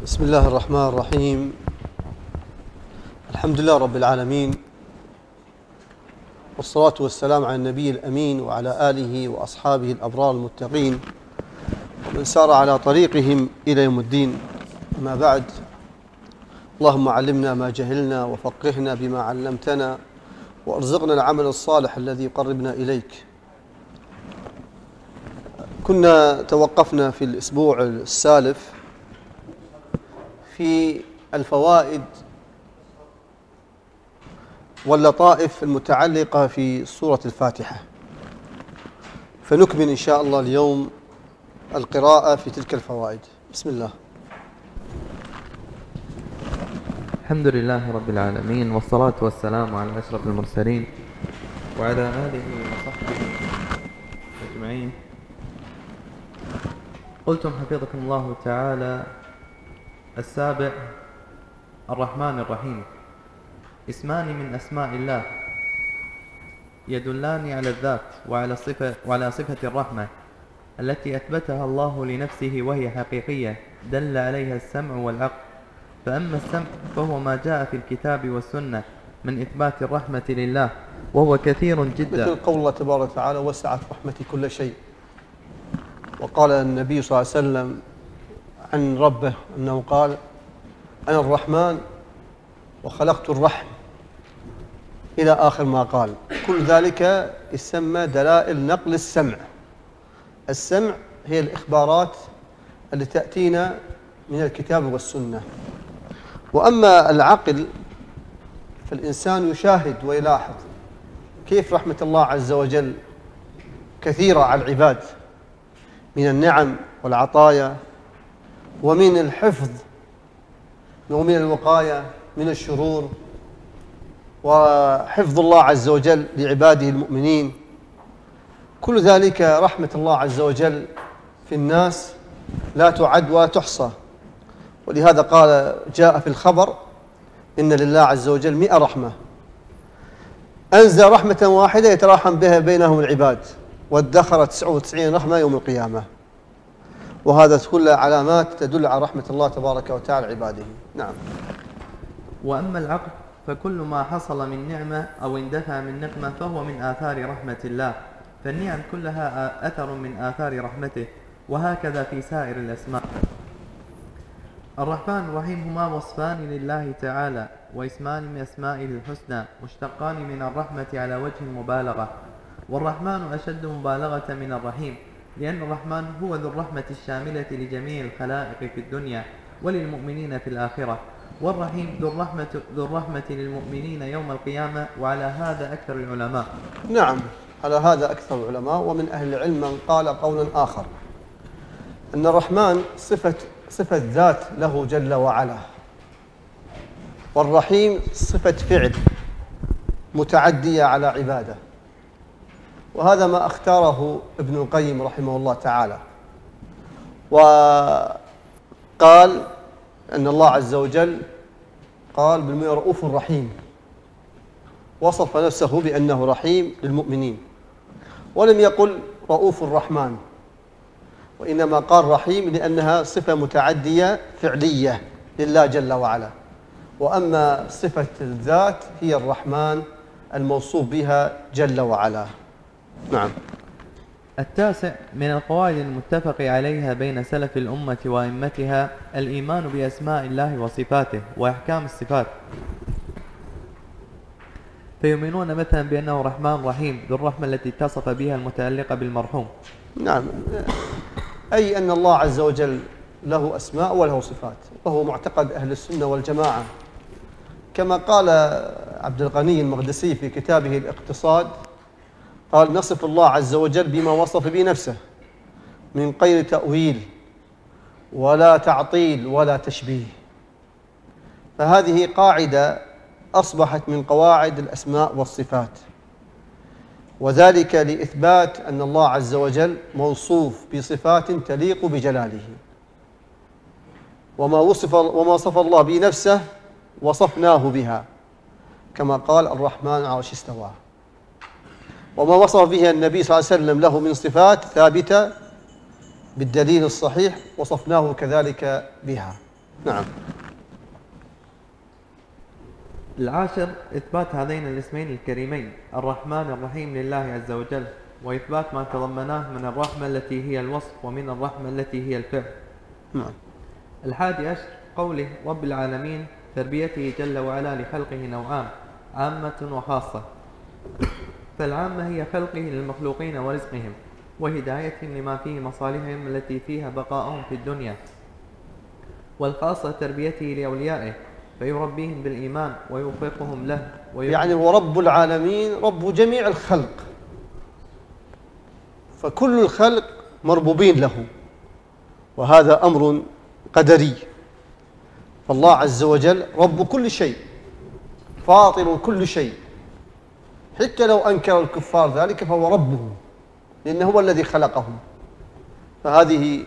بسم الله الرحمن الرحيم. الحمد لله رب العالمين، والصلاة والسلام على النبي الأمين وعلى آله وأصحابه الأبرار المتقين ومن سار على طريقهم إلى يوم الدين. أما بعد، اللهم علمنا ما جهلنا وفقهنا بما علمتنا وارزقنا العمل الصالح الذي يقربنا إليك. كنا توقفنا في الأسبوع السالف في الفوائد واللطائف المتعلقة في سورة الفاتحة، فنكمل إن شاء الله اليوم القراءة في تلك الفوائد. بسم الله. الحمد لله رب العالمين، والصلاة والسلام على أشرف المرسلين وعلى آله وصحبه أجمعين. قلتم حفظكم الله تعالى: السابع الرحمن الرحيم، اسمان من أسماء الله يدلان على الذات وعلى صفة الرحمة التي أثبتها الله لنفسه وهي حقيقية دل عليها السمع والعقل. فأما السمع فهو ما جاء في الكتاب والسنة من إثبات الرحمة لله، وهو كثير جدا، مثل قول الله تبارك وتعالى: وسعت رحمتي كل شيء. وقال النبي صلى الله عليه وسلم عن ربه أنه قال: أنا الرحمن وخلقت الرحم، إلى آخر ما قال. كل ذلك يسمى دلائل نقل السمع. السمع هي الإخبارات التي تأتينا من الكتاب والسنة. وأما العقل فالإنسان يشاهد ويلاحظ كيف رحمة الله عز وجل كثيرة على العباد من النعم والعطايا، ومن الحفظ ومن الوقاية من الشرور، وحفظ الله عز وجل لعباده المؤمنين. كل ذلك رحمة الله عز وجل في الناس لا تعد ولا تحصى. ولهذا قال جاء في الخبر: إن لله عز وجل 100 رحمة، أنزل رحمة واحدة يتراحم بها بينهم العباد، وادخر 99 رحمة يوم القيامة. وهذا كلها علامات تدل على رحمة الله تبارك وتعالى عباده. نعم. وأما العقل فكل ما حصل من نعمة أو اندفع من نقمة فهو من آثار رحمة الله، فالنعم كلها أثر من آثار رحمته، وهكذا في سائر الأسماء. الرحمن الرحيم هما وصفان لله تعالى واسمان من أسمائه الحسنى، مشتقان من الرحمة على وجه المبالغة، والرحمن أشد مبالغة من الرحيم، لأن الرحمن هو ذو الرحمة الشاملة لجميع الخلائق في الدنيا وللمؤمنين في الآخرة، والرحيم ذو الرحمة للمؤمنين يوم القيامة. وعلى هذا أكثر العلماء. نعم، على هذا أكثر العلماء. ومن أهل العلم من قال قولا آخر أن الرحمن صفة ذات له جل وعلا، والرحيم صفة فعل متعدية على عباده. وهذا ما اختاره ابن القيم رحمه الله تعالى، وقال أن الله عز وجل قال بالمؤمنين رؤوف رحيم، وصف نفسه بأنه رحيم للمؤمنين، ولم يقل رؤوف الرحمن، وإنما قال رحيم لأنها صفة متعدية فعلية لله جل وعلا. وأما صفة الذات هي الرحمن الموصوف بها جل وعلا. نعم. التاسع من القواعد المتفق عليها بين سلف الأمة وأئمتها الإيمان بأسماء الله وصفاته وأحكام الصفات، فيؤمنون مثلا بأنه رحمن رحيم ذو الرحمة التي اتصف بها المتعلقة بالمرحوم. نعم، أي أن الله عز وجل له أسماء وله صفات، وهو معتقد أهل السنة والجماعة، كما قال عبد الغني المقدسي في كتابه الاقتصاد، قال: نصف الله عز وجل بما وصف به نفسه من غير تأويل ولا تعطيل ولا تشبيه. فهذه قاعدة أصبحت من قواعد الأسماء والصفات، وذلك لإثبات أن الله عز وجل موصوف بصفات تليق بجلاله، وما وصف الله به نفسه وصفناه بها، كما قال: الرحمن على العرش استوى. وما وصف به النبي صلى الله عليه وسلم له من صفات ثابتة بالدليل الصحيح وصفناه كذلك بها. نعم. العاشر إثبات هذين الاسمين الكريمين الرحمن الرحيم لله عز وجل، وإثبات ما تضمناه من الرحمة التي هي الوصف ومن الرحمة التي هي الفعل. نعم. الحادي عشر قوله رب العالمين، تربيته جل وعلا لخلقه نوعان، عامة وخاصة. فالعامة هي خلقه للمخلوقين ورزقهم وهدايتهم لما فيه مصالحهم التي فيها بقاءهم في الدنيا، والخاصة تربيته لأوليائه فيربيهم بالإيمان ويوفقهم له يعني هو رب العالمين رب جميع الخلق، فكل الخلق مربوبين له، وهذا أمر قدري. فالله عز وجل رب كل شيء، فاطر كل شيء، حتى لو أنكر الكفار ذلك فهو ربهم، لأنه هو الذي خلقهم. فهذه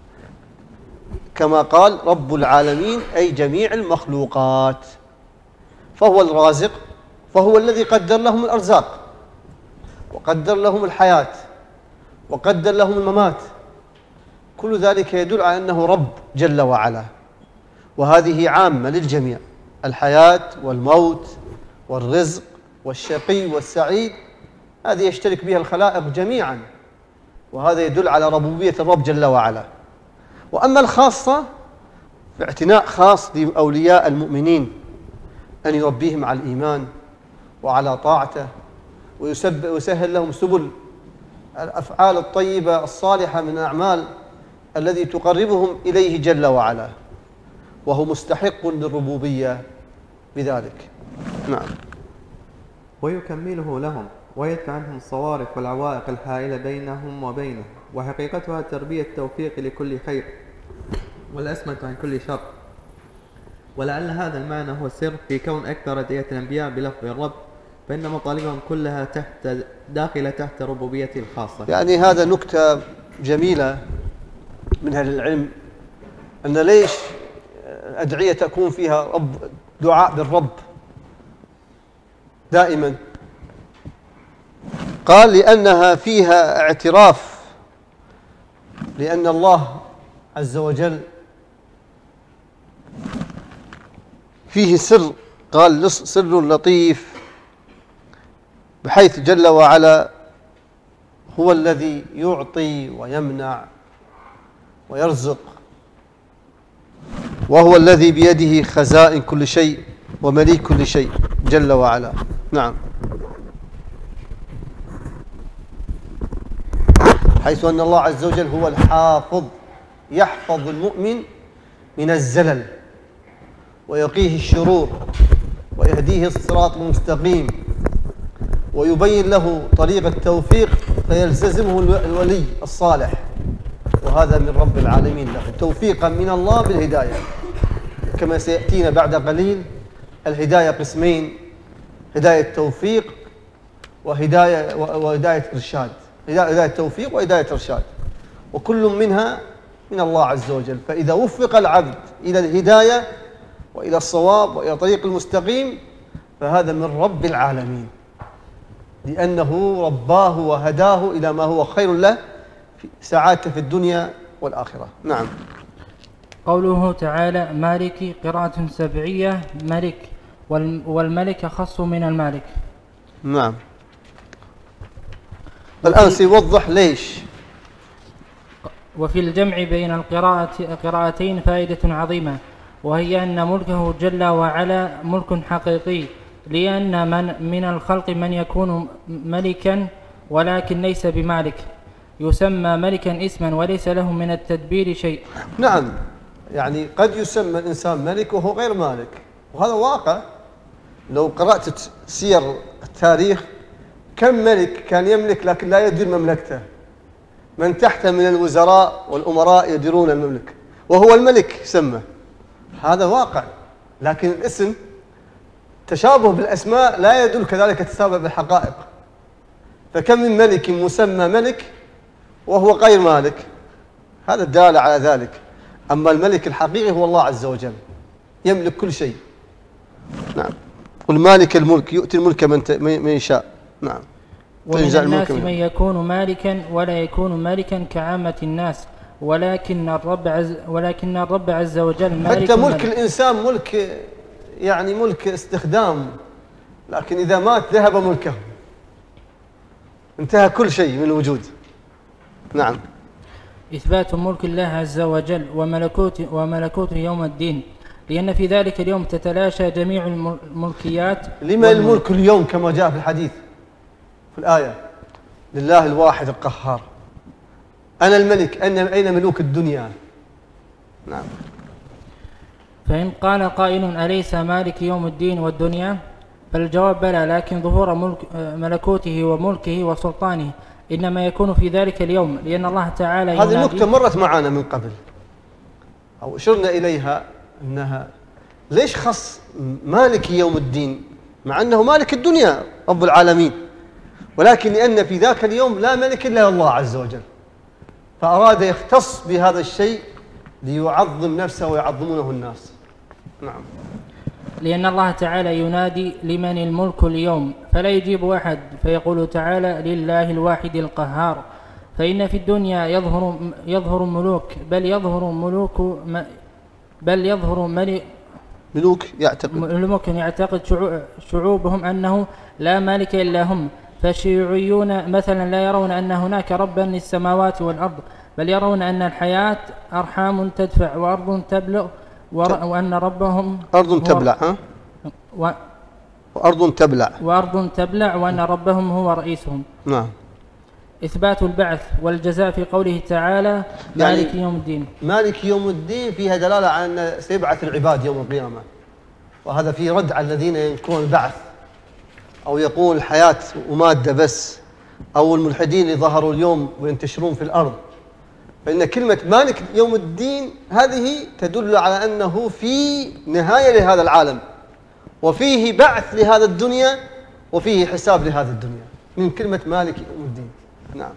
كما قال رب العالمين أي جميع المخلوقات، فهو الرازق، فهو الذي قدر لهم الأرزاق وقدر لهم الحياة وقدر لهم الممات، كل ذلك يدل على أنه رب جل وعلا. وهذه عامة للجميع، الحياة والموت والرزق والشقي والسعيد، هذه يشترك بها الخلائق جميعا، وهذا يدل على ربوبية الرب جل وعلا. وأما الخاصة فاعتناء خاص لأولياء المؤمنين أن يربيهم على الإيمان وعلى طاعته، ويسهل لهم سبل الأفعال الطيبة الصالحة من الأعمال الذي تقربهم إليه جل وعلا، وهو مستحق للربوبية بذلك. نعم. ويكمله لهم ويدفع عنهم الصوارف والعوائق الحائلة بينهم وبينه، وحقيقتها تربية التوفيق لكل خير والأسمة عن كل شر. ولعل هذا المعنى هو السر في كون أكثر أدعية الأنبياء بلفظ الرب، فإن مطالبهم كلها داخلة تحت ربوبيته الخاصة. يعني هذا نكتة جميلة من أهل العلم، أن ليش الأدعية تكون فيها دعاء بالرب دائما؟ قال لأنها فيها اعتراف، لأن الله عز وجل فيه سر، قال سر لطيف، بحيث جل وعلا هو الذي يعطي ويمنع ويرزق، وهو الذي بيده خزائن كل شيء ومليك كل شيء جل وعلا. نعم. حيث أن الله عز وجل هو الحافظ، يحفظ المؤمن من الزلل ويقيه الشرور ويهديه الصراط المستقيم ويبين له طريق التوفيق فيلتزمه الولي الصالح، وهذا من رب العالمين له توفيقا من الله بالهداية، كما سيأتينا بعد قليل. الهداية قسمين، هداية توفيق وهداية إرشاد، هداية توفيق وهداية إرشاد، وكل منها من الله عز وجل. فإذا وفق العبد إلى الهداية وإلى الصواب وإلى طريق المستقيم فهذا من رب العالمين، لأنه رباه وهداه إلى ما هو خير له في سعادته في الدنيا والآخرة. نعم. قوله تعالى مالك قراءة سبعية ملك، والملك أخص من المالك. نعم. الآن سيوضح ليش. وفي الجمع بين القراءتين فائدة عظيمة، وهي أن ملكه جل وعلا ملك حقيقي، لأن من الخلق من يكون ملكا ولكن ليس بمالك، يسمى ملكا اسما وليس له من التدبير شيء. نعم، يعني قد يسمى الإنسان ملك وهو غير مالك، وهذا واقع. لو قرأت سير التاريخ كم ملك كان يملك لكن لا يدير مملكته، من تحته من الوزراء والأمراء يديرون المملكة وهو الملك يسمى، هذا واقع. لكن الاسم تشابه بالأسماء لا يدل كذلك تشابه بالحقائق، فكم من ملك مسمى ملك وهو غير مالك، هذا الدالة على ذلك. أما الملك الحقيقي هو الله عز وجل، يملك كل شيء. نعم. قل مالك الملك يؤتي الملك من يشاء. نعم. ومن الناس من يكون مالكا ولا يكون مالكا كعامة الناس، ولكن الرب عز وجل مالك حتى ملك الإنسان ملك، يعني ملك استخدام، لكن إذا مات ذهب ملكه، انتهى كل شيء من الوجود. نعم. إثبات ملك الله عز وجل وملكوته يوم الدين، لأن في ذلك اليوم تتلاشى جميع الملكيات. لما الملك اليوم كما جاء في الحديث في الآية؟ لله الواحد القهار، أنا الملك، أين ملوك الدنيا؟ نعم. فإن قال قائل أليس مالك يوم الدين والدنيا؟ فالجواب بلى، لكن ظهور ملكوته وملكه وسلطانه إنما يكون في ذلك اليوم، لأن الله تعالى هذه النقطة مرت معنا من قبل أو أشرنا إليها، أنها ليش خص مالك يوم الدين مع أنه مالك الدنيا رب العالمين، ولكن لأن في ذاك اليوم لا ملك إلا الله عز وجل، فأراد يختص بهذا الشيء ليعظم نفسه ويعظمونه الناس. نعم. لأن الله تعالى ينادي لمن الملك اليوم فلا يجيب أحد، فيقول تعالى لله الواحد القهار. فإن في الدنيا يظهر ملوك، بل يظهر ملوك يعتقد شعوبهم أنه لا مالك إلا هم. فالشيوعيون مثلا لا يرون أن هناك ربا للسماوات والأرض، بل يرون أن الحياة أرحام تدفع وأرض تبلغ، وأن ربهم أرض تبلع وأرض تبلع وأن ربهم هو رئيسهم. نعم. إثبات البعث والجزاء في قوله تعالى مالك يعني يوم الدين. مالك يوم الدين فيها دلالة على أن سيبعث العباد يوم القيامة، وهذا فيه رد على الذين ينكرون البعث أو يقول الحياة ومادة بس، أو الملحدين اللي ظهروا اليوم وينتشرون في الأرض. فإن كلمة مالك يوم الدين هذه تدل على أنه في نهاية لهذا العالم، وفيه بعث لهذا الدنيا، وفيه حساب لهذه الدنيا، من كلمة مالك يوم الدين. نعم.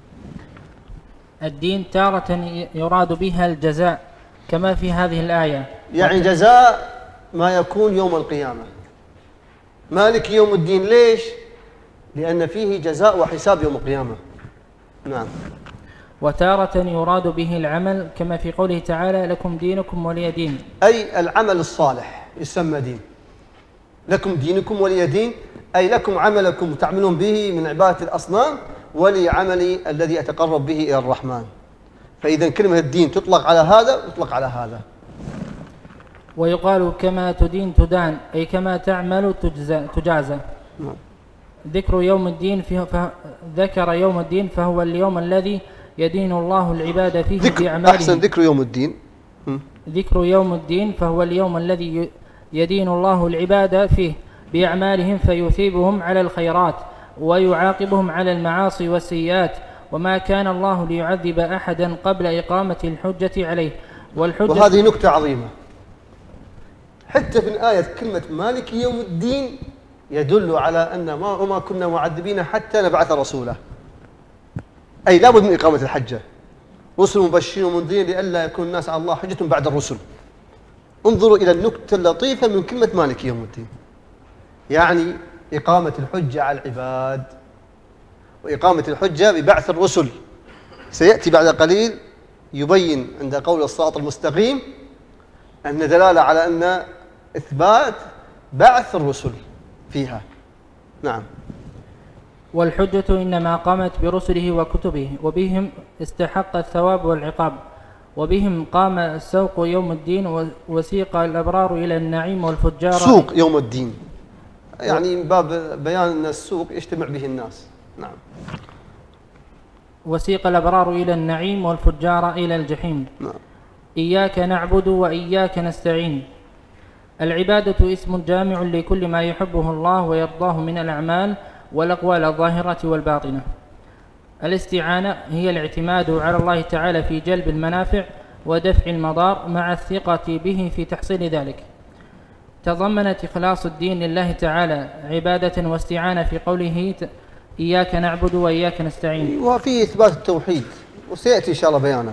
الدين تارة يراد بها الجزاء كما في هذه الآية، يعني جزاء ما يكون يوم القيامة. مالك يوم الدين ليش؟ لأن فيه جزاء وحساب يوم القيامة. نعم. وتارة يراد به العمل كما في قوله تعالى لكم دينكم ولي دين، أي العمل الصالح يسمى دين. لكم دينكم ولي دين، أي لكم عملكم تعملون به من عبادة الأصنام، ولي عملي الذي أتقرب به إلى الرحمن. فإذا كلمة الدين تطلق على هذا وتطلق على هذا. ويقال كما تدين تدان، أي كما تعمل تجازى. ذكر يوم الدين ذكر يوم الدين فهو اليوم الذي يدين الله العباد فيه بأعمالهم. أحسن، ذكر يوم الدين. ذكر يوم الدين فهو اليوم الذي يدين الله العباد فيه بأعمالهم، فيثيبهم على الخيرات ويعاقبهم على المعاصي والسيئات، وما كان الله ليعذب أحدا قبل إقامة الحجة عليه. وهذه نكتة عظيمة، حتى في الآية كلمة مالك يوم الدين يدل على أن ما كنا معذبين حتى نبعث رسولا، أي لابد من إقامة الحجة، رسل مبشرين ومنذرين لئلا يكون الناس على الله حجة بعد الرسل. انظروا إلى النكتة اللطيفة من كلمة مالك يوم الدين، يعني إقامة الحجة على العباد، وإقامة الحجة ببعث الرسل. سيأتي بعد قليل يبين عند قول الصراط المستقيم أن دلالة على أن إثبات بعث الرسل فيها. نعم. والحجة إنما قامت برسله وكتبه، وبهم استحق الثواب والعقاب، وبهم قام السوق يوم الدين، وسيق الأبرار إلى النعيم والفجار. سوق يوم الدين يعني من باب بيان أن السوق يجتمع به الناس. نعم. وسيق الأبرار إلى النعيم والفجار إلى الجحيم. نعم. إياك نعبد وإياك نستعين. العبادة اسم جامع لكل ما يحبه الله ويرضاه من الأعمال والأقوال الظاهرة والباطنة. الاستعانة هي الاعتماد على الله تعالى في جلب المنافع ودفع المضار مع الثقة به في تحصيل ذلك. تضمنت إخلاص الدين لله تعالى عبادة واستعانة في قوله إياك نعبد وإياك نستعين، وفي إثبات التوحيد، وسيأتي إن شاء الله بيانه.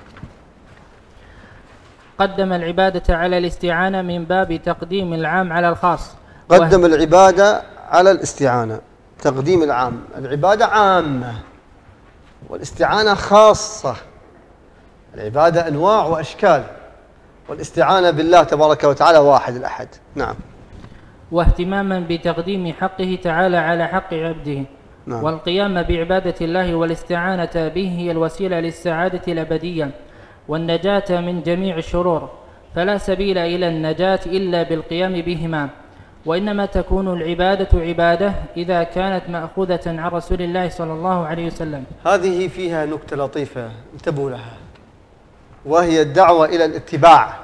قدم العبادة على الاستعانة من باب تقديم العام على الخاص. قدم العبادة على الاستعانة، تقديم العام. العبادة عامة والاستعانة خاصة، العبادة أنواع وأشكال، والاستعانة بالله تبارك وتعالى واحد الأحد. نعم. واهتماما بتقديم حقه تعالى على حق عبده. نعم. والقيام بعبادة الله والاستعانة به هي الوسيلة للسعادة الأبدية والنجاة من جميع الشرور، فلا سبيل إلى النجاة إلا بالقيام بهما. وإنما تكون العبادة عبادة إذا كانت مأخوذة عن رسول الله صلى الله عليه وسلم. هذه فيها نكتة لطيفة انتبهوا لها، وهي الدعوة إلى الاتباع.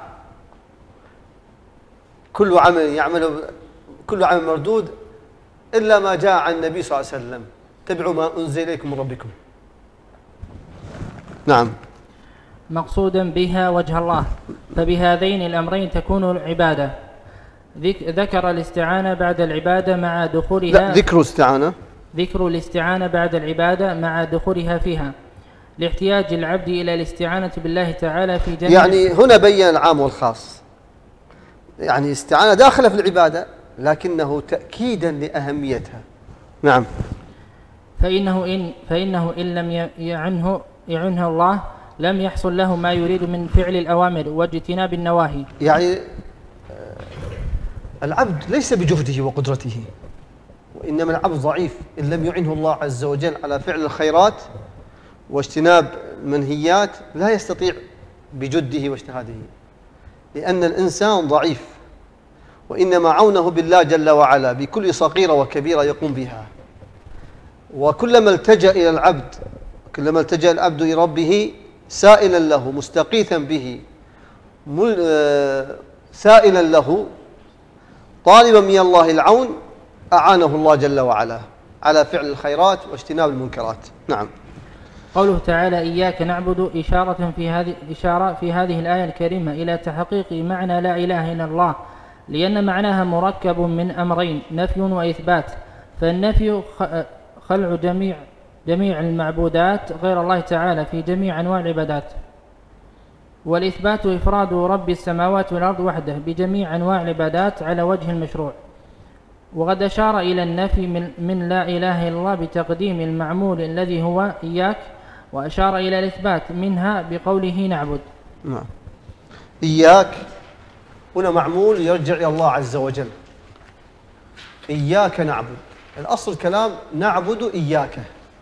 كل عمل مردود إلا ما جاء عن النبي صلى الله عليه وسلم. اتبعوا ما أنزل إليكم من ربكم. نعم. مقصودا بها وجه الله، فبهذين الأمرين تكون العبادة. ذكر الاستعانة بعد العبادة مع دخولها. لا، ذكر الاستعانة بعد العبادة مع دخولها فيها، لاحتياج العبد إلى الاستعانة بالله تعالى في جميع. يعني هنا بين العام والخاص، يعني استعانة داخلة في العبادة لكنه تأكيدا لأهميتها. نعم. فإنه إن لم يعنه الله لم يحصل له ما يريد من فعل الأوامر واجتناب النواهي. يعني العبد ليس بجهده وقدرته، وإنما العبد ضعيف إن لم يعنه الله عز وجل على فعل الخيرات واجتناب المنهيات، لا يستطيع بجده واجتهاده، لأن الإنسان ضعيف، وإنما عونه بالله جل وعلا بكل صغيرة وكبيرة يقوم بها. وكلما التجأ العبد إلى ربه سائلا له مستغيثا به سائلا له طالبا من الله العون، أعانه الله جل وعلا على فعل الخيرات واجتناب المنكرات. نعم. قوله تعالى إياك نعبد إشارة في هذه الآية الكريمة إلى تحقيق معنى لا إله إلا الله، لأن معناها مركب من أمرين، نفي وإثبات. فالنفي خلع جميع المعبودات غير الله تعالى في جميع أنواع العبادات، والإثبات إفراد رب السماوات والأرض وحده بجميع أنواع العبادات على وجه المشروع. وقد أشار إلى النفي من لا إله إلا الله بتقديم المعمول الذي هو إياك، وأشار إلى الإثبات منها بقوله نعبد. نعم. إياك هنا معمول يرجع إلى الله عز وجل. إياك نعبد، الأصل الكلام نعبد إياك،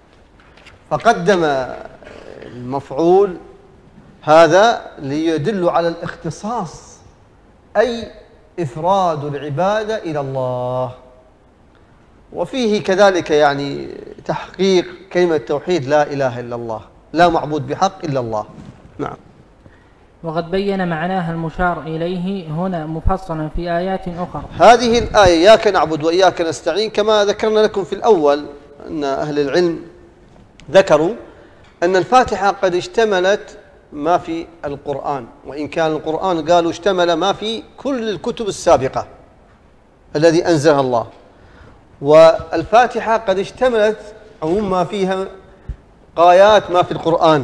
فقدم المفعول هذا ليدل على الاختصاص، أي إفراد العبادة إلى الله. وفيه كذلك يعني تحقيق كلمة التوحيد لا إله إلا الله، لا معبود بحق إلا الله. نعم. وقد بين معناها المشار إليه هنا مفصلا في آيات أخرى. هذه الآية إياك نعبد وإياك نستعين، كما ذكرنا لكم في الأول أن أهل العلم ذكروا أن الفاتحة قد اشتملت ما في القرآن، وإن كان القرآن قالوا اشتمل ما في كل الكتب السابقة الذي أنزلها الله، والفاتحة قد اشتملت عموم ما فيها غايات ما في القرآن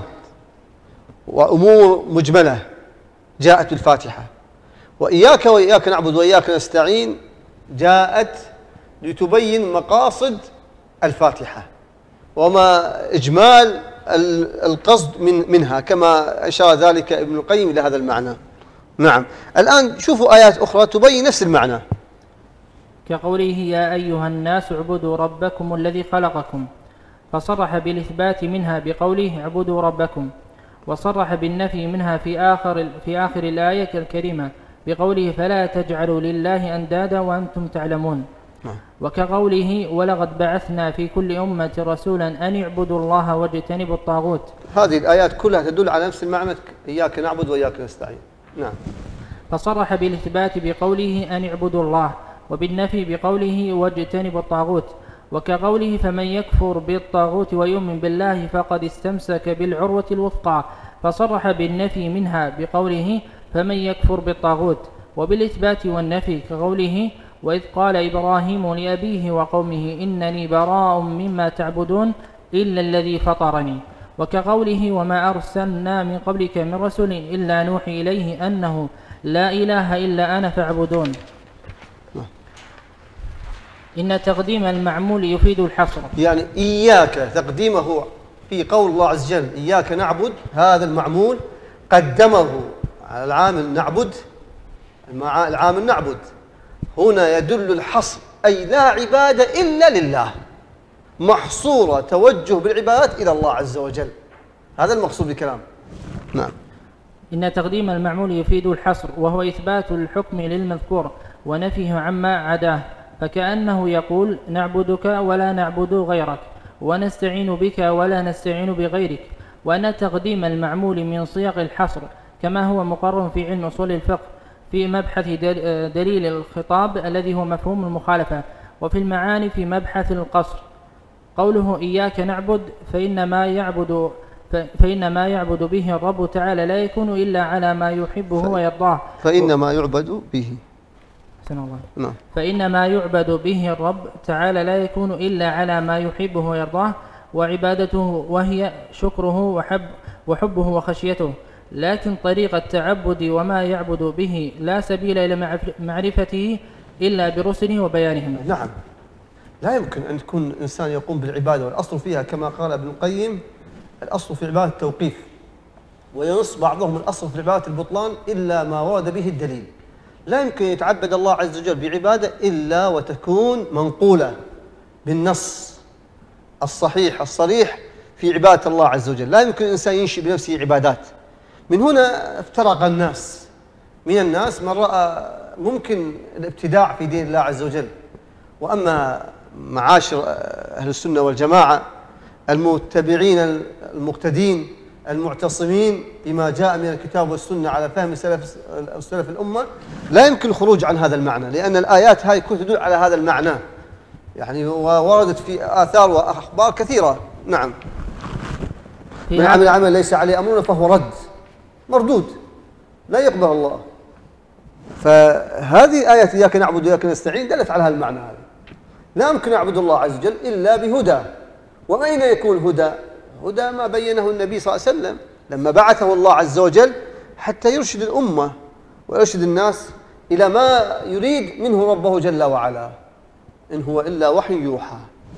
وأمور مجملة جاءت بالفاتحة. وإياك نعبد وإياك نستعين جاءت لتبين مقاصد الفاتحة وما إجمال القصد منها، كما أشار ذلك ابن القيم إلى هذا المعنى. نعم. الآن شوفوا آيات أخرى تبين نفس المعنى، كقوله يا أيها الناس اعبدوا ربكم الذي خلقكم، فصرح بالإثبات منها بقوله اعبدوا ربكم، وصرح بالنفي منها في آخر الآية الكريمة بقوله فلا تجعلوا لله أندادا وأنتم تعلمون. وكقوله ولقد بعثنا في كل أمة رسولا أن اعبدوا الله واجتنبوا الطاغوت. هذه الآيات كلها تدل على نفس المعنى، إياك نعبد وإياك نستعين. نعم. فصرح بالإثبات بقوله أن اعبدوا الله، وبالنفي بقوله واجتنبوا الطاغوت. وكقوله فمن يكفر بالطاغوت ويؤمن بالله فقد استمسك بالعروة الوثقى، فصرح بالنفي منها بقوله فمن يكفر بالطاغوت. وبالإثبات والنفي كقوله وإذ قال إبراهيم لأبيه وقومه إنني براء مما تعبدون إلا الذي فطرني. وكقوله وما أرسلنا من قبلك من رسول إلا نوحي إليه أنه لا إله إلا أنا فاعبدون. إن تقديم المعمول يفيد الحصر، يعني إياك تقديمه في قول الله عز وجل إياك نعبد، هذا المعمول قدمه على العامل نعبد، العامل نعبد هنا يدل الحصر، أي لا عبادة إلا لله، محصورة توجه بالعبادات إلى الله عز وجل، هذا المقصود بالكلام. نعم. إن تقديم المعمول يفيد الحصر، وهو إثبات الحكم للمذكور ونفيه عما عداه، فكأنه يقول نعبدك ولا نعبد غيرك، ونستعين بك ولا نستعين بغيرك. وأن تقديم المعمول من صيغ الحصر كما هو مقرر في علم أصول الفقه في مبحث دليل الخطاب الذي هو مفهوم المخالفة، وفي المعاني في مبحث القصر. قوله إياك نعبد فإن ما يعبد به الرب تعالى لا يكون إلا على ما يحبه ويرضاه. فإن ما يعبد به فإن ما يعبد به الرب تعالى لا يكون إلا على ما يحبه ويرضاه، وعبادته وهي شكره وحبه وخشيته. لكن طريق التعبد وما يعبد به لا سبيل إلى معرفته إلا برسله وبيانهم. نعم، لا يمكن أن يكون إنسان يقوم بالعبادة والأصل فيها كما قال ابن القيم الأصل في العبادة التوقيف، وينص بعضهم الأصل في العبادة البطلان إلا ما ورد به الدليل. لا يمكن يتعبد الله عز وجل بعبادة إلا وتكون منقولة بالنص الصحيح الصريح في عبادة الله عز وجل. لا يمكن الإنسان ينشئ بنفسه عبادات. من هنا افترق الناس، من الناس من رأى ممكن الابتداع في دين الله عز وجل. وأما معاشر أهل السنة والجماعة المتبعين المقتدين المعتصمين بما جاء من الكتاب والسنة على فهم سلف الأمة، لا يمكن الخروج عن هذا المعنى، لأن الآيات هاي كلها تدل على هذا المعنى يعني، ووردت في آثار وأخبار كثيرة. نعم. من عمل عمل ليس عليه أمرنا فهو مردود لا يقبل الله. فهذه آية إياك نعبد وإياك نستعين دلت على هذا المعنى هذا. لا يمكن نعبد الله عز وجل إلا بهدى. وأين يكون هدى؟ هدى ما بينه النبي صلى الله عليه وسلم لما بعثه الله عز وجل حتى يرشد الأمة ويرشد الناس إلى ما يريد منه ربه جل وعلا، إن هو إلا وحي يوحى.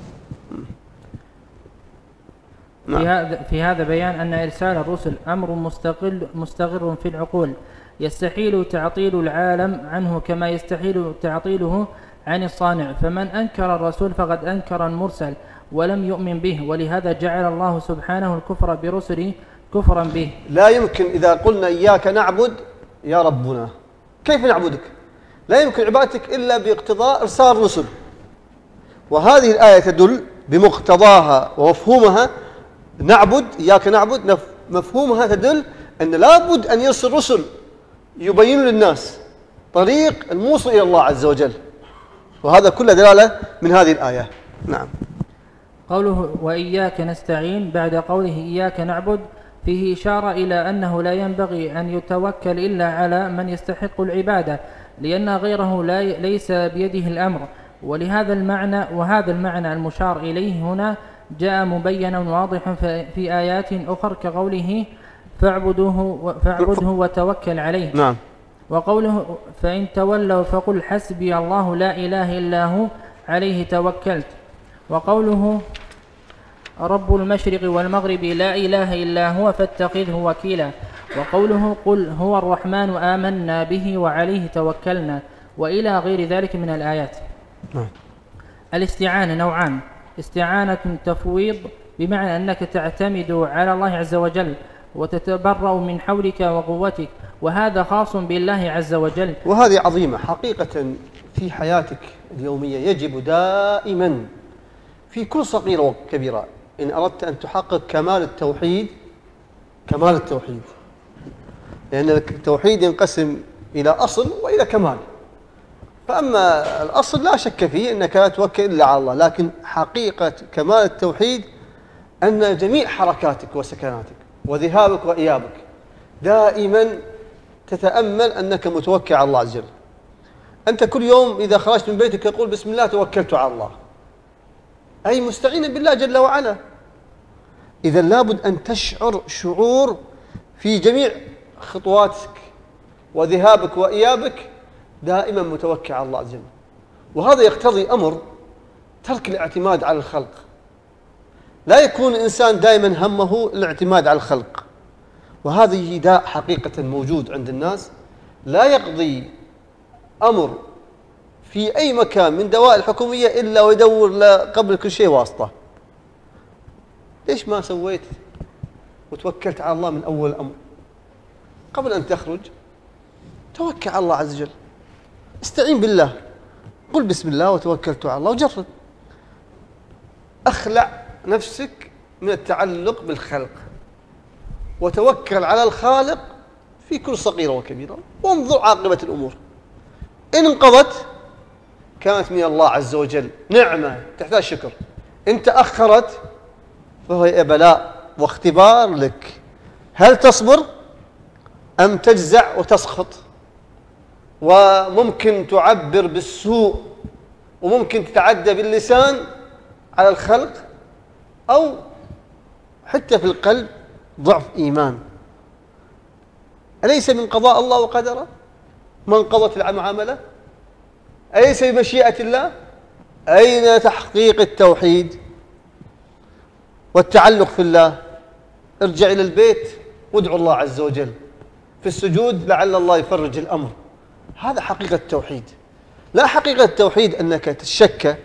في هذا بيان أن إرسال الرسل أمر مستقر في العقول، يستحيل تعطيل العالم عنه كما يستحيل تعطيله عن الصانع. فمن أنكر الرسول فقد أنكر المرسل ولم يؤمن به، ولهذا جعل الله سبحانه الكفر برسله كفرا به. لا يمكن إذا قلنا إياك نعبد يا ربنا، كيف نعبدك؟ لا يمكن عبادتك إلا باقتضاء إرسال الرسل. وهذه الآية تدل بمقتضاها ومفهومها نعبد إياك نعبد، مفهومها تدل أن لابد أن يرسل رسل يبين للناس طريق الموصل إلى الله عز وجل، وهذا كله دلالة من هذه الآية. نعم. قوله وإياك نستعين بعد قوله إياك نعبد فيه إشارة إلى أنه لا ينبغي أن يتوكل إلا على من يستحق العبادة، لأن غيره ليس بيده الأمر. وهذا المعنى المشار إليه هنا جاء مبينا واضحا في آيات أخرى كقوله فاعبده وتوكل عليه. نعم. وقوله فإن تولوا فقل حسبي الله لا إله إلا هو عليه توكلت. وقوله رب المشرق والمغرب لا إله إلا هو فاتخذه وكيلا. وقوله قل هو الرحمن آمنا به وعليه توكلنا، وإلى غير ذلك من الآيات. الاستعانة نوعان: استعانة تفويض بمعنى أنك تعتمد على الله عز وجل وتتبرأ من حولك وقوتك، وهذا خاص بالله عز وجل. وهذه عظيمة حقيقة في حياتك اليومية. يجب دائما في كل صغيرة وكبيرة إن أردت أن تحقق كمال التوحيد، لأن التوحيد ينقسم إلى أصل وإلى كمال. فأما الأصل لا شك فيه أنك لا توكل إلا على الله، لكن حقيقة كمال التوحيد أن جميع حركاتك وسكناتك وذهابك وإيابك دائما تتأمل أنك متوكل على الله عز وجل. أنت كل يوم إذا خرجت من بيتك تقول بسم الله توكلت على الله، أي مستعينا بالله جل وعلا. إذا لابد أن تشعر شعور في جميع خطواتك وذهابك وإيابك دائما متوكل على الله عز وجل. وهذا يقتضي أمر ترك الاعتماد على الخلق. لا يكون الإنسان دائما همه الاعتماد على الخلق، وهذه داء حقيقة موجود عند الناس، لا يقضي أمر في أي مكان من دوائر الحكومية إلا ويدور قبل كل شيء واسطة. ليش ما سويت وتوكلت على الله من أول الأمر؟ قبل أن تخرج توكل على الله عز وجل، استعين بالله، قل بسم الله وتوكلت على الله وجرب. أخلع نفسك من التعلق بالخلق وتوكل على الخالق في كل صغيرة وكبيرة، وانظر عاقبة الأمور. إن انقضت كانت من الله عز وجل نعمة تحتاج شكر، إن تأخرت فهي بلاء واختبار لك، هل تصبر أم تجزع وتسخط؟ وممكن تعبر بالسوء وممكن تتعدى باللسان على الخلق، أو حتى في القلب ضعف إيمان. أليس من قضاء الله وقدره ما انقضت المعاملة؟ أليس بمشيئة الله؟ أين تحقيق التوحيد والتعلق في الله؟ ارجع إلى البيت وادعو الله عز وجل في السجود لعل الله يفرج الأمر. هذا حقيقة التوحيد. لا حقيقة التوحيد أنك تتشكى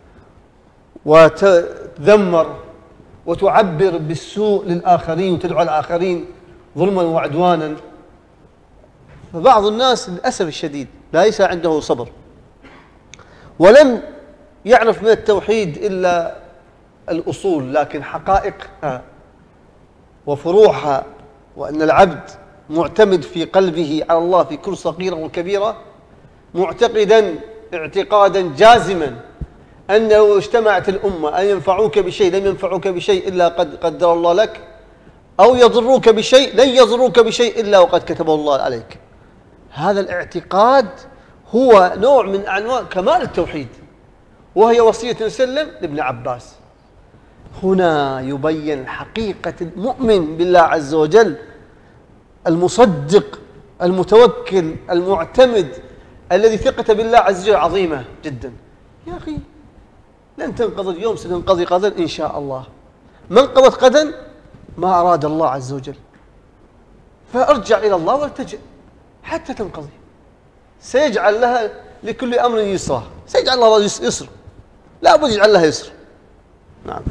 وتذمر وتعبر بالسوء للآخرين وتدعو الآخرين ظلما وعدوانا. فبعض الناس للأسف الشديد ليس عنده صبر، ولم يعرف من التوحيد إلا الأصول، لكن حقائقها وفروعها، وأن العبد معتمد في قلبه على الله في كل صغيرة وكبيرة، معتقدا اعتقادا جازما أن لو اجتمعت الأمة أن ينفعوك بشيء لم ينفعوك بشيء إلا قد قدر الله لك، أو يضروك بشيء لن يضروك بشيء إلا وقد كتبه الله عليك. هذا الاعتقاد هو نوع من أنواع كمال التوحيد، وهي وصية سلم لابن عباس. هنا يبين حقيقة المؤمن بالله عز وجل، المصدق المتوكل المعتمد الذي ثقته بالله عز وجل عظيمة جدا. يا أخي لن تنقضي اليوم، ستنقضي غدا إن شاء الله. ما انقضت غدا ما أراد الله عز وجل، فارجع إلى الله والتجئ حتى تنقضي. سيجعل لها لكل أمر يسرا، سيجعل الله يسر، لا بد يجعل لها يسر. نعم.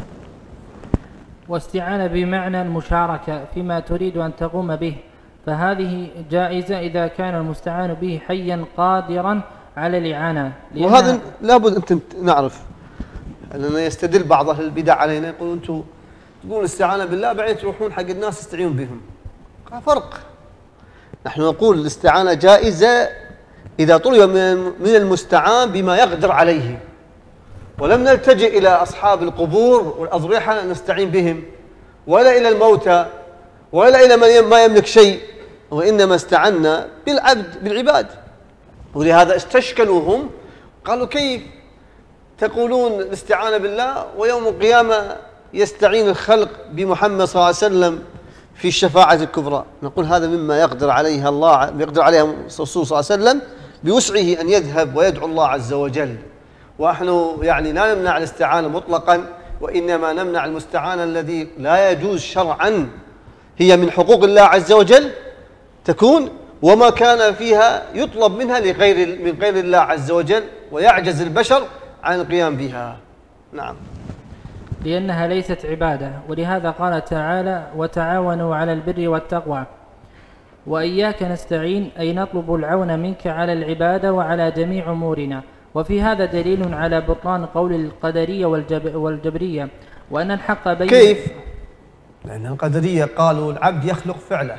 واستعانة بمعنى المشاركة فيما تريد أن تقوم به، فهذه جائزة إذا كان المستعان به حيا قادرا على الإعانة. وهذا لابد أن نعرف أننا يستدل بعض أهل البدع علينا، يقولون أنتم تقولون الاستعانة بالله بعدين تروحون حق الناس تستعينون بهم. فرق. نحن نقول الاستعانة جائزة إذا طلب من المستعان بما يقدر عليه، ولم نلتجئ إلى أصحاب القبور والأضرحة نستعين بهم، ولا إلى الموتى، ولا إلى من ما يملك شيء، وإنما استعنا بالعبد بالعباد. ولهذا استشكلوا هم، قالوا كيف تقولون الاستعانة بالله ويوم القيامة يستعين الخلق بمحمد صلى الله عليه وسلم في الشفاعة الكبرى؟ نقول هذا مما يقدر عليها الله، يقدر عليها الرسول صلى الله عليه وسلم بوسعه أن يذهب ويدعو الله عز وجل. ونحن يعني لا نمنع الاستعانة مطلقا، وإنما نمنع المستعانة الذي لا يجوز شرعا، هي من حقوق الله عز وجل تكون، وما كان فيها يطلب منها من غير الله عز وجل، ويعجز البشر عن القيام بها. نعم. لأنها ليست عبادة، ولهذا قال تعالى: وتعاونوا على البر والتقوى. وإياك نستعين أي نطلب العون منك على العبادة وعلى جميع أمورنا. وفي هذا دليل على بطلان قول القدرية والجبرية، وأن الحق بين. كيف؟ لأن القدرية قالوا العبد يخلق فعله،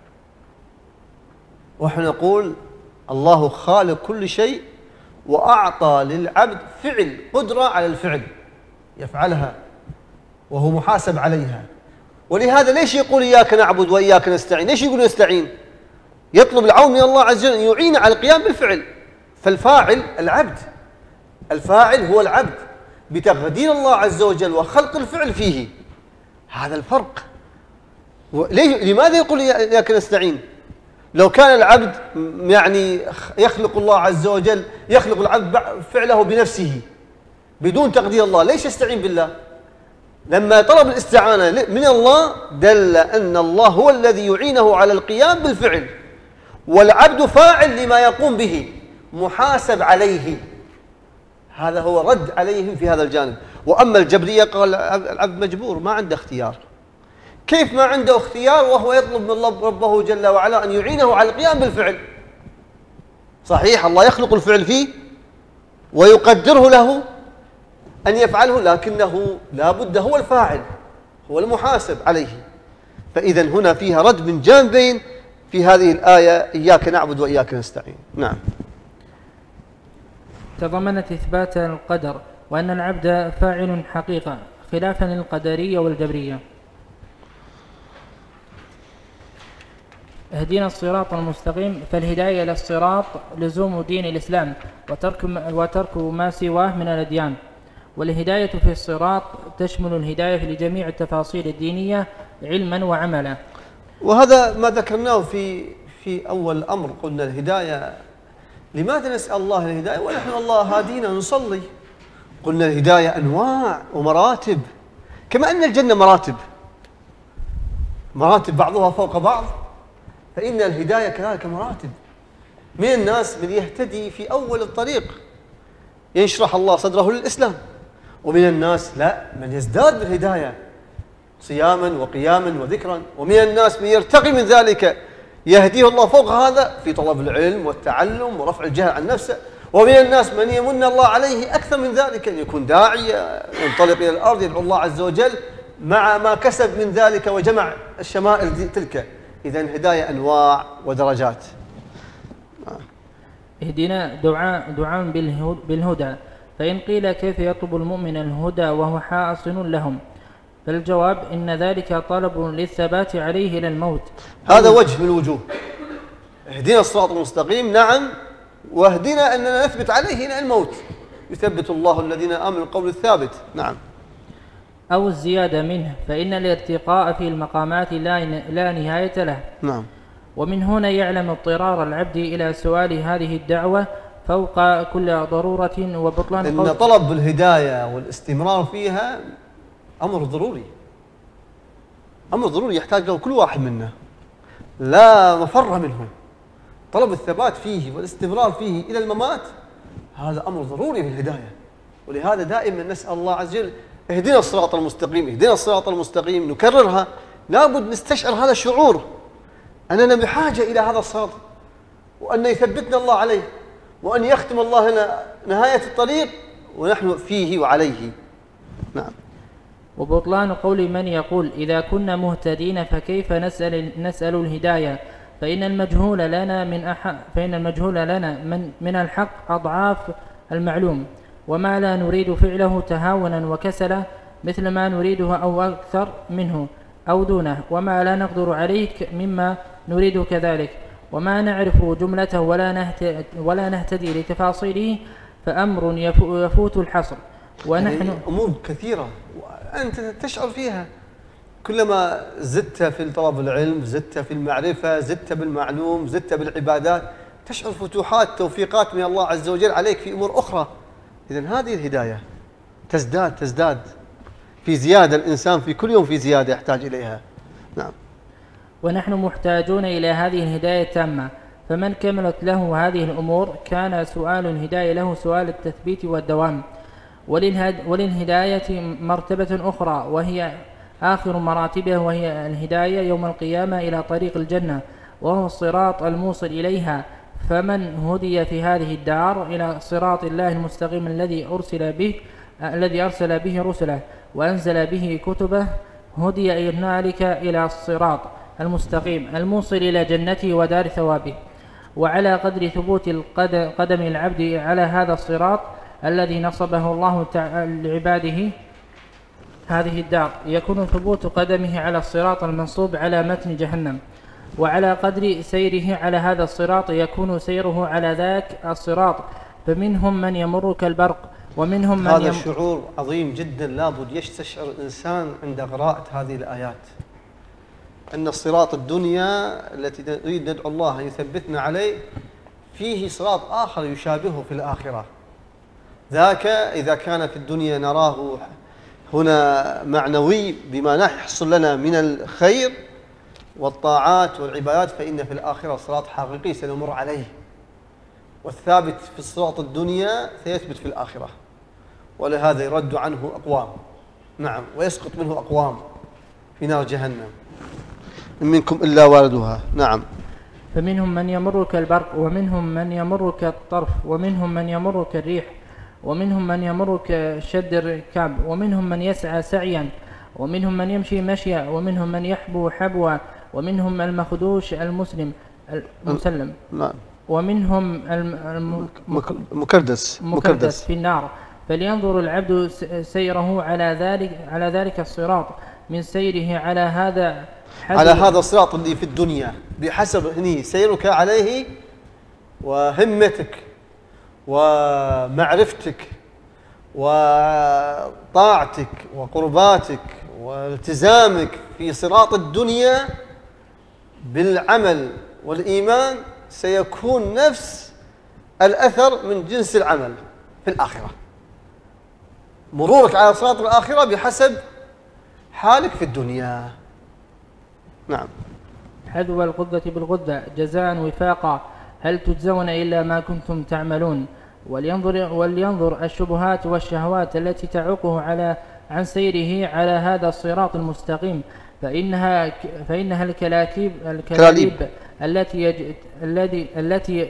ونحن نقول الله خالق كل شيء وأعطى للعبد فعل، قدرة على الفعل يفعلها وهو محاسب عليها. ولهذا ليش يقول إياك نعبد وإياك نستعين؟ ليش يقول نستعين؟ يطلب العون من الله عز وجل أن يعين على القيام بالفعل. فالفاعل العبد، الفاعل هو العبد بتقدير الله عز وجل وخلق الفعل فيه. هذا الفرق. لماذا يقول إياك نستعين؟ لو كان العبد يعني يخلق الله عز وجل، يخلق العبد فعله بنفسه بدون تقدير الله، ليش يستعين بالله؟ لما طلب الاستعانة من الله دل أن الله هو الذي يعينه على القيام بالفعل، والعبد فاعل لما يقوم به محاسب عليه. هذا هو رد عليهم في هذا الجانب. وأما الجبرية قال العبد مجبور ما عنده اختيار. كيف ما عنده اختيار وهو يطلب من ربه جل وعلا أن يعينه على القيام بالفعل؟ صحيح الله يخلق الفعل فيه ويقدره له أن يفعله، لكنه لا بد هو الفاعل، هو المحاسب عليه. فإذا هنا فيها رد من جانبين في هذه الآية: إياك نعبد وإياك نستعين. نعم. تضمنت إثبات القدر وأن العبد فاعل حقيقة، خلافا للقدرية والجبرية. اهدنا الصراط المستقيم، فالهداية إلى الصراط لزوم دين الإسلام وترك ما سواه من الأديان. والهداية في الصراط تشمل الهداية لجميع التفاصيل الدينية علما وعملا. وهذا ما ذكرناه في أول الأمر، قلنا الهداية. لماذا نسأل الله الهداية ونحن الله هادينا نصلي؟ قلنا الهداية أنواع ومراتب، كما أن الجنة مراتب بعضها فوق بعض، فإن الهداية كذلك مراتب. من الناس من يهتدي في أول الطريق ينشرح الله صدره للإسلام، ومن الناس لا، من يزداد بالهداية صياما وقياما وذكرا، ومن الناس من يرتقي من ذلك يهديه الله فوق هذا في طلب العلم والتعلم ورفع الجهل عن نفسه، ومن الناس من يمن الله عليه أكثر من ذلك، أن يكون داعية ينطلق إلى الأرض يدعو الله عز وجل مع ما كسب من ذلك وجمع الشمائل تلك. إذن الهداية أنواع ودرجات. اهدنا دعاء بالهدى، فإن قيل كيف يطلب المؤمن الهدى وهو حاصل لهم؟ فالجواب إن ذلك طلب للثبات عليه إلى الموت. هذا وجه من الوجوه. اهدنا الصراط المستقيم، نعم، واهدنا أننا نثبت عليه إلى الموت، يثبت الله الذين آمنوا القول الثابت. نعم. أو الزيادة منه، فإن الارتقاء في المقامات لا نهاية له. نعم. ومن هنا يعلم اضطرار العبد إلى سؤال هذه الدعوة فوق كل ضرورة وبطلان إن طلب الهداية والاستمرار فيها أمر ضروري، أمر ضروري يحتاج له كل واحد منا، لا مفر منه. طلب الثبات فيه والاستمرار فيه إلى الممات هذا أمر ضروري في الهداية. ولهذا دائما نسأل الله عز وجل اهدنا الصراط المستقيم، اهدنا الصراط المستقيم، نكررها. لابد نستشعر هذا الشعور أننا بحاجة إلى هذا الصراط، وأن يثبتنا الله عليه، وأن يختم الله لنا نهاية الطريق ونحن فيه وعليه. نعم. وبطلان قول من يقول إذا كنا مهتدين فكيف نسأل الهداية، فإن المجهول لنا من الحق أضعاف المعلوم، وما لا نريد فعله تهاونا وكسلا مثل ما نريده أو أكثر منه أو دونه، وما لا نقدر عليه مما نريد كذلك، وما نعرف جملته ولا نهتدي لتفاصيله، فأمر يفوت الحصر. ونحن يعني أمور كثيرة وأنت تشعر فيها، كلما زدت في طلب العلم، زدت في المعرفة، زدت بالمعلوم، زدت بالعبادات، تشعر فتوحات توفيقات من الله عز وجل عليك في أمور أخرى. إذن هذه الهداية تزداد في زيادة، الإنسان في كل يوم في زيادة يحتاج إليها. نعم. ونحن محتاجون إلى هذه الهداية التامة، فمن كملت له هذه الأمور كان سؤال الهداية له سؤال التثبيت والدوام. وللهداية مرتبة أخرى وهي آخر مراتبه، وهي الهداية يوم القيامة إلى طريق الجنة، وهو الصراط الموصل إليها. فمن هدي في هذه الدار إلى صراط الله المستقيم الذي أرسل به رسله وأنزل به كتبه، هدي هنالك إلى الصراط المستقيم الموصل إلى جنته ودار ثوابه. وعلى قدر ثبوت قدم العبد على هذا الصراط الذي نصبه الله لعباده هذه الدار، يكون ثبوت قدمه على الصراط المنصوب على متن جهنم. وعلى قدر سيره على هذا الصراط يكون سيره على ذاك الصراط، فمنهم من يمر كالبرق ومنهم من هذا الشعور عظيم جدا، لابد يستشعر الإنسان عند قراءة هذه الآيات أن الصراط الدنيا التي نريد ندعو الله أن يثبتنا عليه فيه صراط آخر يشابهه في الآخرة. ذاك إذا كان في الدنيا نراه هنا معنوي بما يحصل لنا من الخير والطاعات والعبادات، فإن في الآخرة صراط حقيقي سنمر عليه، والثابت في الصراط الدنيا سيثبت في الآخرة، ولهذا يرد عنه أقوام، نعم، ويسقط منه أقوام في نار جهنم. إن منكم إلا واردها. نعم. فمنهم من يمر كالبرق، ومنهم من يمر كالطرف، ومنهم من يمر كالريح، ومنهم من يمر كشد الركاب، ومنهم من يسعى سعيا، ومنهم من يمشي مشيا، ومنهم من يحبو حبوا، ومنهم المخدوش المسلم، ومنهم المكردس في النار. فلينظر العبد سيره على ذلك الصراط من سيره على هذا الصراط اللي في الدنيا، بحسب هني سيرك عليه وهمتك ومعرفتك وطاعتك وقرباتك والتزامك في صراط الدنيا بالعمل والإيمان، سيكون نفس الأثر من جنس العمل في الآخرة. مرورك على صراط الآخرة بحسب حالك في الدنيا. نعم. حذو الغدة بالغدة جزاء وفاقا، هل تجزون إلا ما كنتم تعملون. ولينظر الشبهات والشهوات التي تعوقه عن سيره على هذا الصراط المستقيم، فإنها الكلاليب التي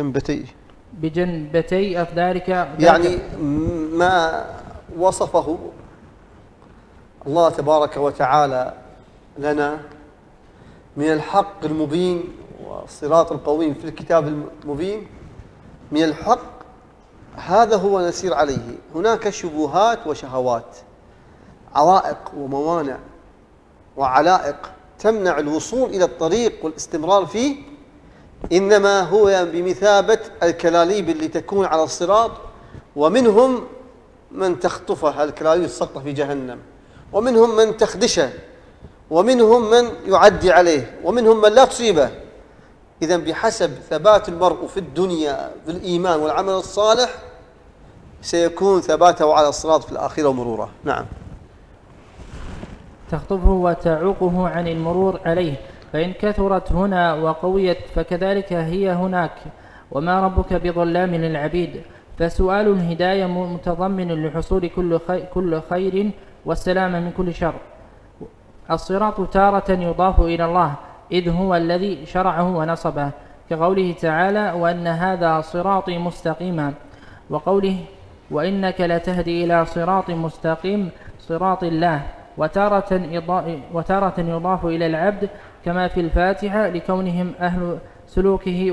بجنبتي أفدارك، يعني ما وصفه الله تبارك وتعالى لنا من الحق المبين والصراط القويم في الكتاب المبين من الحق، هذا هو نسير عليه. هناك شبهات وشهوات، عوائق وموانع وعلائق تمنع الوصول إلى الطريق والاستمرار فيه، إنما هو بمثابة الكلاليب اللي تكون على الصراط، ومنهم من تخطفها الكلاليب السقطة في جهنم، ومنهم من تخدشه، ومنهم من يعدي عليه، ومنهم من لا تصيبه. إذن بحسب ثبات المرء في الدنيا بالإيمان والعمل الصالح سيكون ثباته على الصراط في الآخرة ومروره. نعم. تخطفه وتعوقه عن المرور عليه، فإن كثرت هنا وقويت فكذلك هي هناك، وما ربك بظلام للعبيد. فسؤال الهداية متضمن لحصول كل خير والسلام من كل شر. الصراط تارة يضاف إلى الله، إذ هو الذي شرعه ونصبه، كقوله تعالى: وأن هذا صراطي مستقيما، وقوله: وإنك لتهدي إلى صراط مستقيم صراط الله. وتارة يضاف إلى العبد كما في الفاتحة لكونهم أهل سلوكه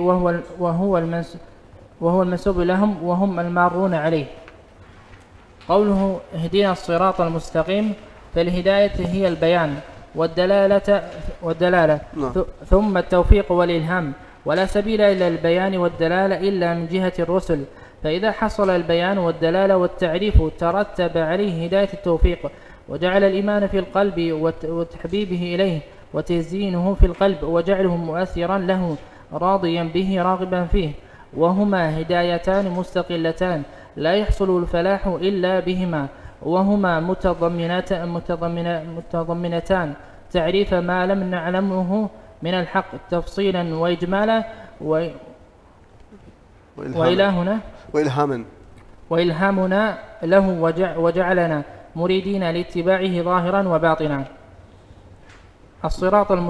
وهو المنسوب لهم وهم المارون عليه. قوله اهدنا الصراط المستقيم، فالهداية هي البيان والدلالة ثم التوفيق والإلهام، ولا سبيل إلى البيان والدلالة إلا من جهة الرسل. فإذا حصل البيان والدلالة والتعريف ترتب عليه هداية التوفيق، وجعل الإيمان في القلب وتحبيبه إليه وتزيينه في القلب وجعله مؤثرا له راضيا به راغبا فيه، وهما هدايتان مستقلتان لا يحصل الفلاح إلا بهما، وهما متضمنتان تعريف ما لم نعلمه من الحق تفصيلا وإجمالا وإلهامنا له وجعلنا مريدين لاتباعه ظاهرا وباطنا. الصراط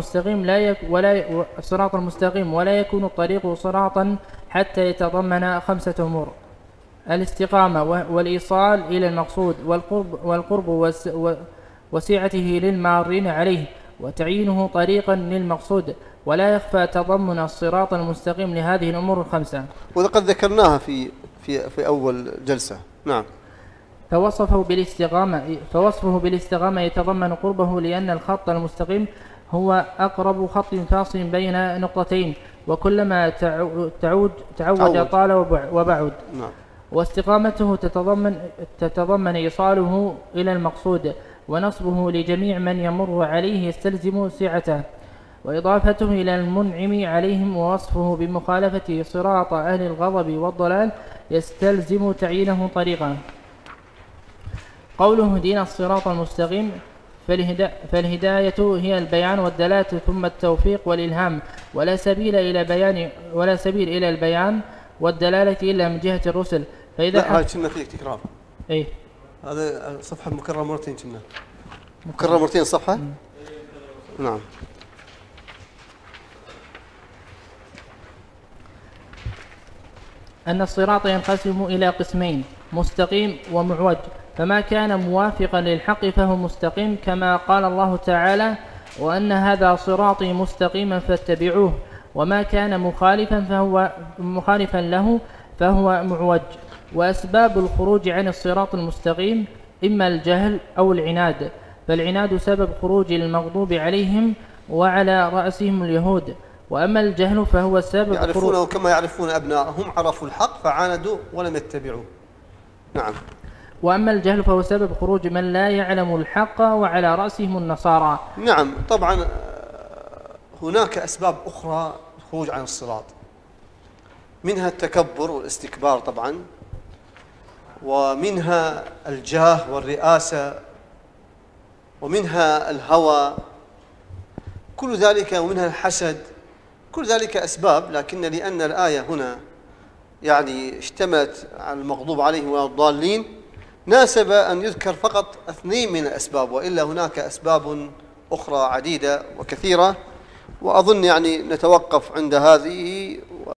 المستقيم ولا يكون الطريق صراطا حتى يتضمن 5 أمور: الاستقامة والإيصال إلى المقصود، والقرب وسعته للمارين عليه، وتعيينه طريقا للمقصود. ولا يخفى تضمن الصراط المستقيم لهذه الأمور 5، ولقد ذكرناها في أول جلسة. نعم. فوصفه بالاستقامة يتضمن قربه، لأن الخط المستقيم هو أقرب خط فاصل بين نقطتين، وكلما تعود طال وبعد. نعم. واستقامته تتضمن إيصاله إلى المقصود، ونصبه لجميع من يمر عليه يستلزم سعته، وإضافته إلى المنعم عليهم ووصفه بمخالفة صراط أهل الغضب والضلال يستلزم تعيينه طريقا. قوله اهدنا الصراط المستقيم فالهداية هي البيان والدلالة ثم التوفيق والإلهام، ولا سبيل إلى البيان والدلالة إلا من جهة الرسل. فإذا لا هاي كنا فيك تكرار. إيه هذا صفحة مكررة مرتين، كنا مكررة مرتين الصفحة. نعم. أن الصراط ينقسم إلى قسمين: مستقيم ومعوج. فما كان موافقا للحق فهو مستقيم، كما قال الله تعالى: وأن هذا صراطي مستقيما فاتبعوه. وما كان مخالفا له فهو معوج. وأسباب الخروج عن الصراط المستقيم إما الجهل أو العناد، فالعناد سبب خروج المغضوب عليهم وعلى رأسهم اليهود. وأما الجهل فهو سبب يعرفونه كما يعرفون أبنائهم، عرفوا الحق فعاندوا ولم يتبعوه. نعم. وأما الجهل فهو سبب خروج من لا يعلم الحق وعلى رأسهم النصارى. نعم. طبعا هناك أسباب أخرى الخروج عن الصراط، منها التكبر والاستكبار طبعا، ومنها الجاه والرئاسة، ومنها الهوى، كل ذلك، ومنها الحسد، كل ذلك أسباب. لكن لأن الآية هنا يعني اشتملت على المغضوب عليهم ولا الضالين، ناسب أن يذكر فقط 2 من الأسباب، وإلا هناك أسباب أخرى عديدة وكثيرة. وأظن يعني نتوقف عند هذه.